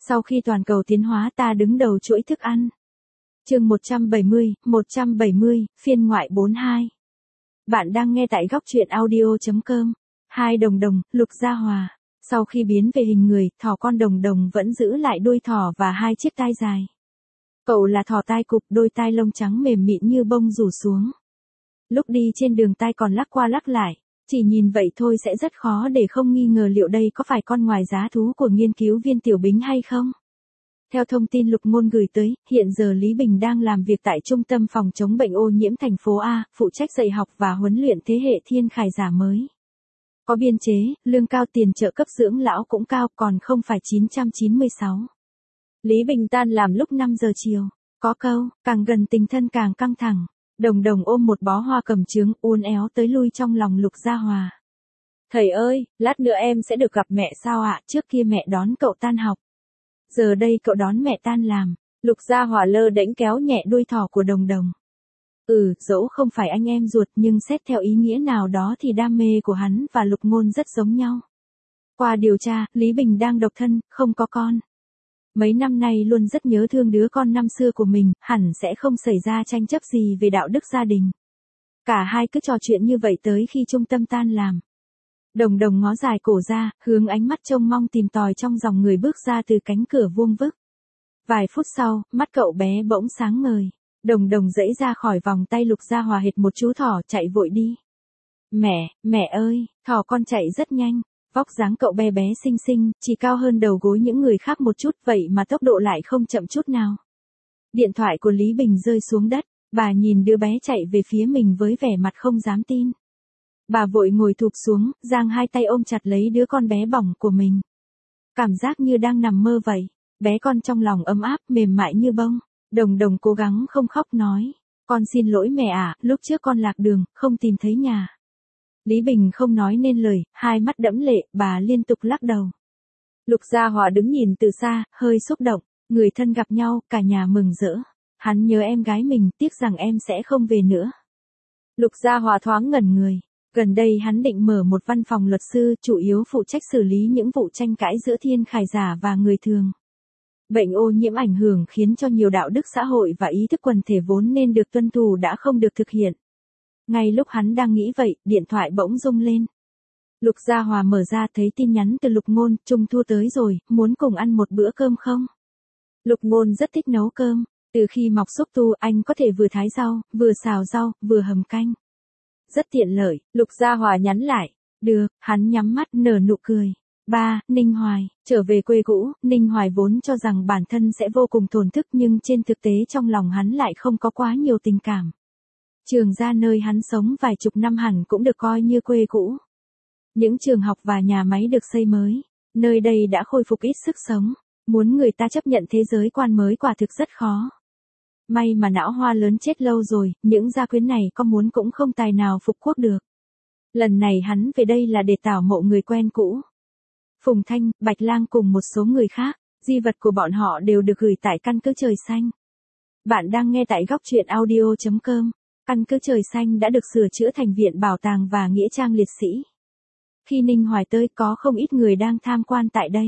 Sau khi toàn cầu tiến hóa ta đứng đầu chuỗi thức ăn. Chương 170, phiên ngoại 42. Bạn đang nghe tại góc truyện audio.com. Hai đồng đồng, Lục Gia Hòa. Sau khi biến về hình người, thỏ con đồng đồng vẫn giữ lại đuôi thỏ và hai chiếc tai dài. Cậu là thỏ tai cụp, đôi tai lông trắng mềm mịn như bông rủ xuống. Lúc đi trên đường tai còn lắc qua lắc lại, chỉ nhìn vậy thôi sẽ rất khó để không nghi ngờ liệu đây có phải con ngoài giá thú của nghiên cứu viên Tiểu Bính hay không. Theo thông tin Lục Ngôn gửi tới, hiện giờ Lý Bình đang làm việc tại Trung tâm Phòng chống bệnh ô nhiễm thành phố A, phụ trách dạy học và huấn luyện thế hệ thiên khải giả mới. Có biên chế, lương cao, tiền trợ cấp dưỡng lão cũng cao, còn không phải 996. Lý Bình tan làm lúc 5 giờ chiều. Có câu, càng gần tình thân càng căng thẳng. Đồng đồng ôm một bó hoa cầm chướng, uốn éo tới lui trong lòng Lục Gia Hòa. Thầy ơi, lát nữa em sẽ được gặp mẹ sao ạ? Trước kia mẹ đón cậu tan học. Giờ đây cậu đón mẹ tan làm. Lục Gia Hòa lơ đễnh kéo nhẹ đuôi thỏ của đồng đồng. Dẫu không phải anh em ruột nhưng xét theo ý nghĩa nào đó thì đam mê của hắn và Lục Ngôn rất giống nhau. Qua điều tra, Lý Bình đang độc thân, không có con. Mấy năm nay luôn rất nhớ thương đứa con năm xưa của mình, hẳn sẽ không xảy ra tranh chấp gì về đạo đức gia đình. Cả hai cứ trò chuyện như vậy tới khi trung tâm tan làm. Đồng đồng ngó dài cổ ra, hướng ánh mắt trông mong tìm tòi trong dòng người bước ra từ cánh cửa vuông vức. Vài phút sau, mắt cậu bé bỗng sáng ngời. Đồng đồng giãy ra khỏi vòng tay Lục Gia Hòa hệt một chú thỏ chạy vội đi. Mẹ ơi, thỏ con chạy rất nhanh. Vóc dáng cậu bé bé xinh xinh, chỉ cao hơn đầu gối những người khác một chút, vậy mà tốc độ lại không chậm chút nào. Điện thoại của Lý Bình rơi xuống đất, bà nhìn đứa bé chạy về phía mình với vẻ mặt không dám tin. Bà vội ngồi thụp xuống, giang hai tay ôm chặt lấy đứa con bé bỏng của mình. Cảm giác như đang nằm mơ vậy, bé con trong lòng ấm áp, mềm mại như bông. Đồng đồng cố gắng không khóc nói, con xin lỗi mẹ ạ, lúc trước con lạc đường, không tìm thấy nhà. Lý Bình không nói nên lời, hai mắt đẫm lệ, bà liên tục lắc đầu. Lục Gia Hòa đứng nhìn từ xa, hơi xúc động, người thân gặp nhau, cả nhà mừng rỡ. Hắn nhớ em gái mình, tiếc rằng em sẽ không về nữa. Lục Gia Hòa thoáng ngẩn người, gần đây hắn định mở một văn phòng luật sư, chủ yếu phụ trách xử lý những vụ tranh cãi giữa thiên khải giả và người thường. Bệnh ô nhiễm ảnh hưởng khiến cho nhiều đạo đức xã hội và ý thức quần thể vốn nên được tuân thủ đã không được thực hiện. Ngay lúc hắn đang nghĩ vậy, điện thoại bỗng rung lên. Lục Gia Hòa mở ra thấy tin nhắn từ Lục Ngôn, Trung thu tới rồi, muốn cùng ăn một bữa cơm không? Lục Ngôn rất thích nấu cơm, từ khi mọc xúc tu anh có thể vừa thái rau, vừa xào rau, vừa hầm canh. Rất tiện lợi, Lục Gia Hòa nhắn lại. Được, hắn nhắm mắt nở nụ cười. Ninh Hoài, trở về quê cũ, Ninh Hoài vốn cho rằng bản thân sẽ vô cùng thổn thức nhưng trên thực tế trong lòng hắn lại không có quá nhiều tình cảm. Trường Gia nơi hắn sống vài chục năm hẳn cũng được coi như quê cũ. Những trường học và nhà máy được xây mới, nơi đây đã khôi phục ít sức sống, muốn người ta chấp nhận thế giới quan mới quả thực rất khó. May mà Não Hoa lớn chết lâu rồi, những gia quyến này có muốn cũng không tài nào phục quốc được. Lần này hắn về đây là để tảo mộ người quen cũ. Phùng Thanh, Bạch Lang cùng một số người khác, di vật của bọn họ đều được gửi tại căn cứ Trời Xanh. Bạn đang nghe tại góc truyện audio.com. Căn cứ Trời Xanh đã được sửa chữa thành viện bảo tàng và nghĩa trang liệt sĩ. Khi Ninh Hoài tới có không ít người đang tham quan tại đây.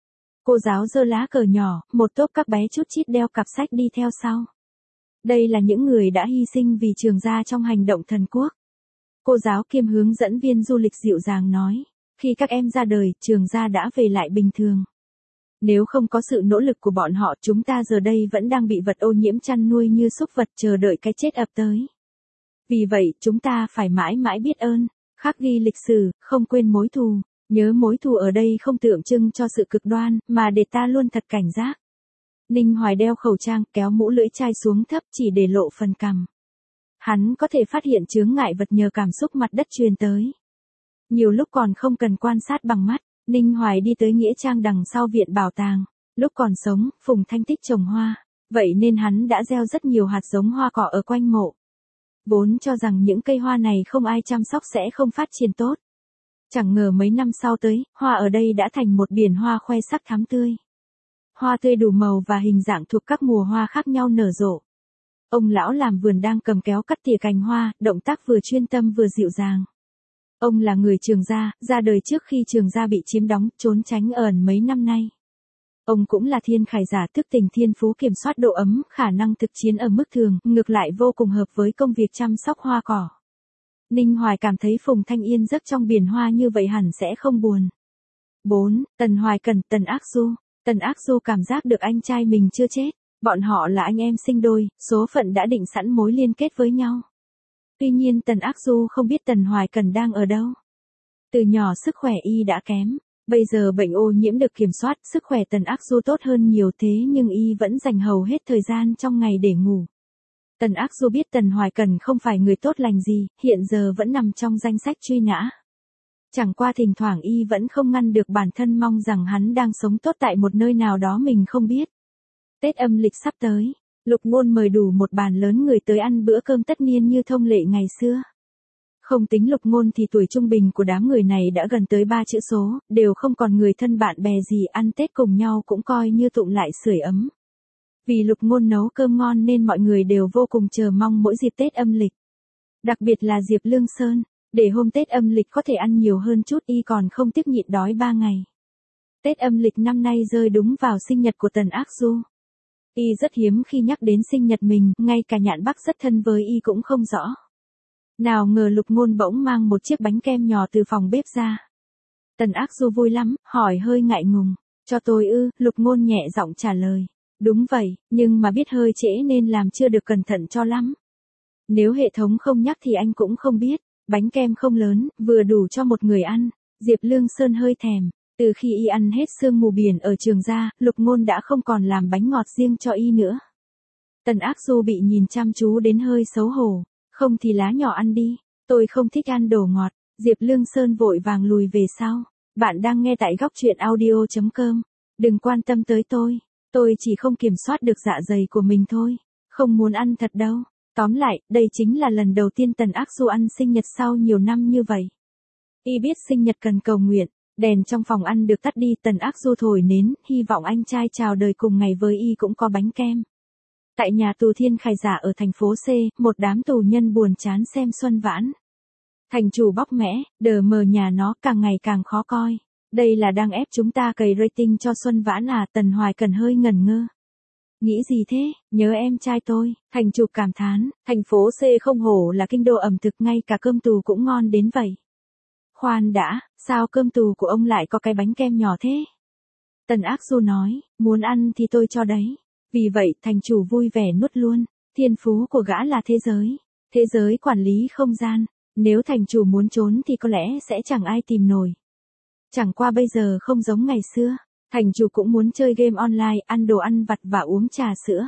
Cô giáo giơ lá cờ nhỏ, một tốp các bé chút chít đeo cặp sách đi theo sau. Đây là những người đã hy sinh vì Trường Gia trong hành động thần quốc. Cô giáo kiêm hướng dẫn viên du lịch dịu dàng nói, khi các em ra đời, Trường Gia đã về lại bình thường. Nếu không có sự nỗ lực của bọn họ chúng ta giờ đây vẫn đang bị vật ô nhiễm chăn nuôi như súc vật chờ đợi cái chết ập tới. Vì vậy, chúng ta phải mãi mãi biết ơn, khắc ghi lịch sử, không quên mối thù. Nhớ mối thù ở đây không tượng trưng cho sự cực đoan, mà để ta luôn thật cảnh giác. Ninh Hoài đeo khẩu trang, kéo mũ lưỡi chai xuống thấp chỉ để lộ phần cằm. Hắn có thể phát hiện chướng ngại vật nhờ cảm xúc mặt đất truyền tới. Nhiều lúc còn không cần quan sát bằng mắt, Ninh Hoài đi tới nghĩa trang đằng sau viện bảo tàng. Lúc còn sống, Phùng Thanh thích trồng hoa, vậy nên hắn đã gieo rất nhiều hạt giống hoa cỏ ở quanh mộ. Vốn cho rằng những cây hoa này không ai chăm sóc sẽ không phát triển tốt. Chẳng ngờ mấy năm sau tới, hoa ở đây đã thành một biển hoa khoe sắc thắm tươi. Hoa tươi đủ màu và hình dạng thuộc các mùa hoa khác nhau nở rộ. Ông lão làm vườn đang cầm kéo cắt tỉa cành hoa, động tác vừa chuyên tâm vừa dịu dàng. Ông là người Trường Gia, ra đời trước khi Trường Gia bị chiếm đóng, trốn tránh ẩn mấy năm nay. Ông cũng là thiên khải giả, thức tỉnh thiên phú kiểm soát độ ấm, khả năng thực chiến ở mức thường, ngược lại vô cùng hợp với công việc chăm sóc hoa cỏ. Ninh Hoài cảm thấy Phùng Thanh Yên giấc trong biển hoa như vậy hẳn sẽ không buồn. 4. Tần Hoài Cần, Tần Ác Du. Tần Ác Du cảm giác được anh trai mình chưa chết. Bọn họ là anh em sinh đôi, số phận đã định sẵn mối liên kết với nhau. Tuy nhiên Tần Ác Du không biết Tần Hoài Cần đang ở đâu. Từ nhỏ sức khỏe y đã kém. Bây giờ bệnh ô nhiễm được kiểm soát, sức khỏe Tần Ác Du tốt hơn nhiều, thế nhưng y vẫn dành hầu hết thời gian trong ngày để ngủ. Tần Ác Du biết Tần Hoài Cần không phải người tốt lành gì, hiện giờ vẫn nằm trong danh sách truy nã. Chẳng qua thỉnh thoảng y vẫn không ngăn được bản thân mong rằng hắn đang sống tốt tại một nơi nào đó mình không biết. Tết âm lịch sắp tới, Lục Ngôn mời đủ một bàn lớn người tới ăn bữa cơm tất niên như thông lệ ngày xưa. Không tính Lục Ngôn thì tuổi trung bình của đám người này đã gần tới 3 chữ số, đều không còn người thân bạn bè gì, ăn Tết cùng nhau cũng coi như tụng lại sưởi ấm. Vì Lục Ngôn nấu cơm ngon nên mọi người đều vô cùng chờ mong mỗi dịp Tết âm lịch. Đặc biệt là Diệp Lương Sơn, để hôm Tết âm lịch có thể ăn nhiều hơn chút, y còn không tiếc nhịn đói 3 ngày. Tết âm lịch năm nay rơi đúng vào sinh nhật của Tần Ác Du. Y rất hiếm khi nhắc đến sinh nhật mình, ngay cả Nhạn Bắc rất thân với y cũng không rõ. Nào ngờ Lục Ngôn bỗng mang một chiếc bánh kem nhỏ từ phòng bếp ra. Tần Ác Du vui lắm, hỏi hơi ngại ngùng. Cho tôi ư? Lục Ngôn nhẹ giọng trả lời. Đúng vậy, nhưng mà biết hơi trễ nên làm chưa được cẩn thận cho lắm. Nếu hệ thống không nhắc thì anh cũng không biết. Bánh kem không lớn, vừa đủ cho một người ăn. Diệp Lương Sơn hơi thèm. Từ khi y ăn hết sương mù biển ở trường ra, Lục Ngôn đã không còn làm bánh ngọt riêng cho y nữa. Tần Ác Du bị nhìn chăm chú đến hơi xấu hổ. Không thì lá nhỏ ăn đi, tôi không thích ăn đồ ngọt. Diệp Lương Sơn vội vàng lùi về sau. Bạn đang nghe tại góc truyện audio.com. Đừng quan tâm tới tôi chỉ không kiểm soát được dạ dày của mình thôi. Không muốn ăn thật đâu. Tóm lại, đây chính là lần đầu tiên Tần Ác Du ăn sinh nhật sau nhiều năm như vậy. Y biết sinh nhật cần cầu nguyện, đèn trong phòng ăn được tắt đi, Tần Ác Du thổi nến, hy vọng anh trai chào đời cùng ngày với y cũng có bánh kem. Tại nhà tù Thiên Khải Giả ở thành phố C, một đám tù nhân buồn chán xem Xuân Vãn. Thành chủ bóc mẽ, đờ mờ nhà nó càng ngày càng khó coi. Đây là đang ép chúng ta cày rating cho Xuân Vãn à? Tần Hoài Cần hơi ngẩn ngơ. Nghĩ gì thế, nhớ em trai tôi, thành chủ cảm thán, thành phố C không hổ là kinh đô ẩm thực, ngay cả cơm tù cũng ngon đến vậy. Khoan đã, sao cơm tù của ông lại có cái bánh kem nhỏ thế? Tần Ác Du nói, muốn ăn thì tôi cho đấy. Vì vậy, thành chủ vui vẻ nuốt luôn, thiên phú của gã là thế giới quản lý không gian, nếu thành chủ muốn trốn thì có lẽ sẽ chẳng ai tìm nổi. Chẳng qua bây giờ không giống ngày xưa, thành chủ cũng muốn chơi game online, ăn đồ ăn vặt và uống trà sữa.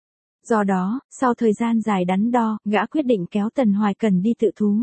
Do đó, sau thời gian dài đắn đo, gã quyết định kéo Tần Hoài Cần đi tự thú.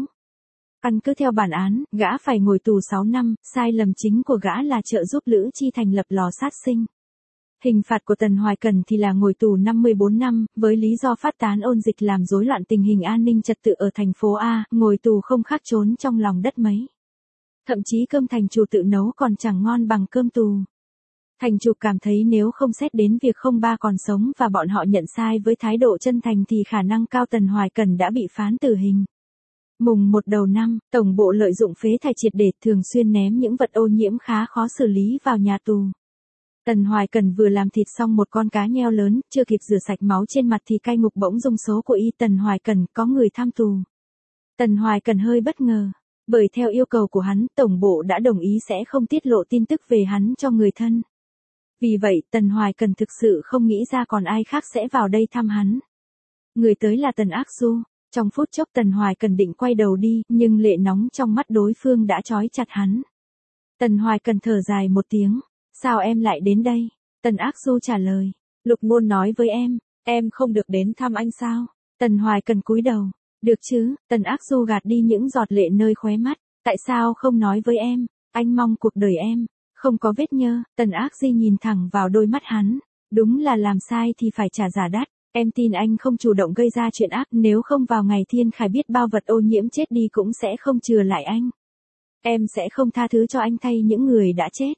Căn cứ theo bản án, gã phải ngồi tù 6 năm, sai lầm chính của gã là trợ giúp Lữ Chi thành lập lò sát sinh. Hình phạt của Tần Hoài Cần thì là ngồi tù 54 năm, với lý do phát tán ôn dịch làm rối loạn tình hình an ninh trật tự ở thành phố A, ngồi tù không khác trốn trong lòng đất mấy. Thậm chí cơm thành chủ tự nấu còn chẳng ngon bằng cơm tù. Thành chủ cảm thấy nếu không xét đến việc không ba còn sống và bọn họ nhận sai với thái độ chân thành thì khả năng cao Tần Hoài Cần đã bị phán tử hình. Mùng 1 đầu năm, tổng bộ lợi dụng phế thải triệt để, thường xuyên ném những vật ô nhiễm khá khó xử lý vào nhà tù. Tần Hoài Cần vừa làm thịt xong một con cá nheo lớn, chưa kịp rửa sạch máu trên mặt thì cai ngục bỗng rung số của y. Tần Hoài Cần, có người tham tù. Tần Hoài Cần hơi bất ngờ, bởi theo yêu cầu của hắn, tổng bộ đã đồng ý sẽ không tiết lộ tin tức về hắn cho người thân. Vì vậy, Tần Hoài Cần thực sự không nghĩ ra còn ai khác sẽ vào đây thăm hắn. Người tới là Tần Ác Du. Trong phút chốc Tần Hoài Cần định quay đầu đi, nhưng lệ nóng trong mắt đối phương đã trói chặt hắn. Tần Hoài Cần thở dài một tiếng. Sao em lại đến đây? Tần Ác Du trả lời. Lục Ngôn nói với em không được đến thăm anh sao? Tần Hoài Cần cúi đầu. Được chứ? Tần Ác Du gạt đi những giọt lệ nơi khóe mắt. Tại sao không nói với em? Anh mong cuộc đời em không có vết nhơ. Tần Ác Di nhìn thẳng vào đôi mắt hắn. Đúng là làm sai thì phải trả giá đắt. Em tin anh không chủ động gây ra chuyện ác, nếu không vào ngày Thiên Khải biết bao vật ô nhiễm chết đi cũng sẽ không chừa lại anh. Em sẽ không tha thứ cho anh thay những người đã chết.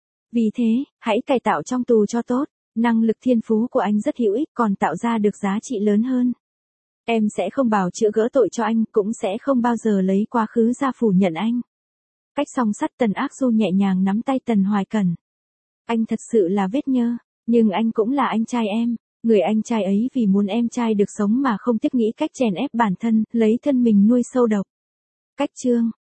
Vì thế, hãy cải tạo trong tù cho tốt, năng lực thiên phú của anh rất hữu ích, còn tạo ra được giá trị lớn hơn. Em sẽ không bào chữa gỡ tội cho anh, cũng sẽ không bao giờ lấy quá khứ ra phủ nhận anh. Cách song sắt, Tần Ác Du nhẹ nhàng nắm tay Tần Hoài Cần. Anh thật sự là vết nhơ, nhưng anh cũng là anh trai em. Người anh trai ấy vì muốn em trai được sống mà không tiếc nghĩ cách chèn ép bản thân, lấy thân mình nuôi sâu độc. Cách chương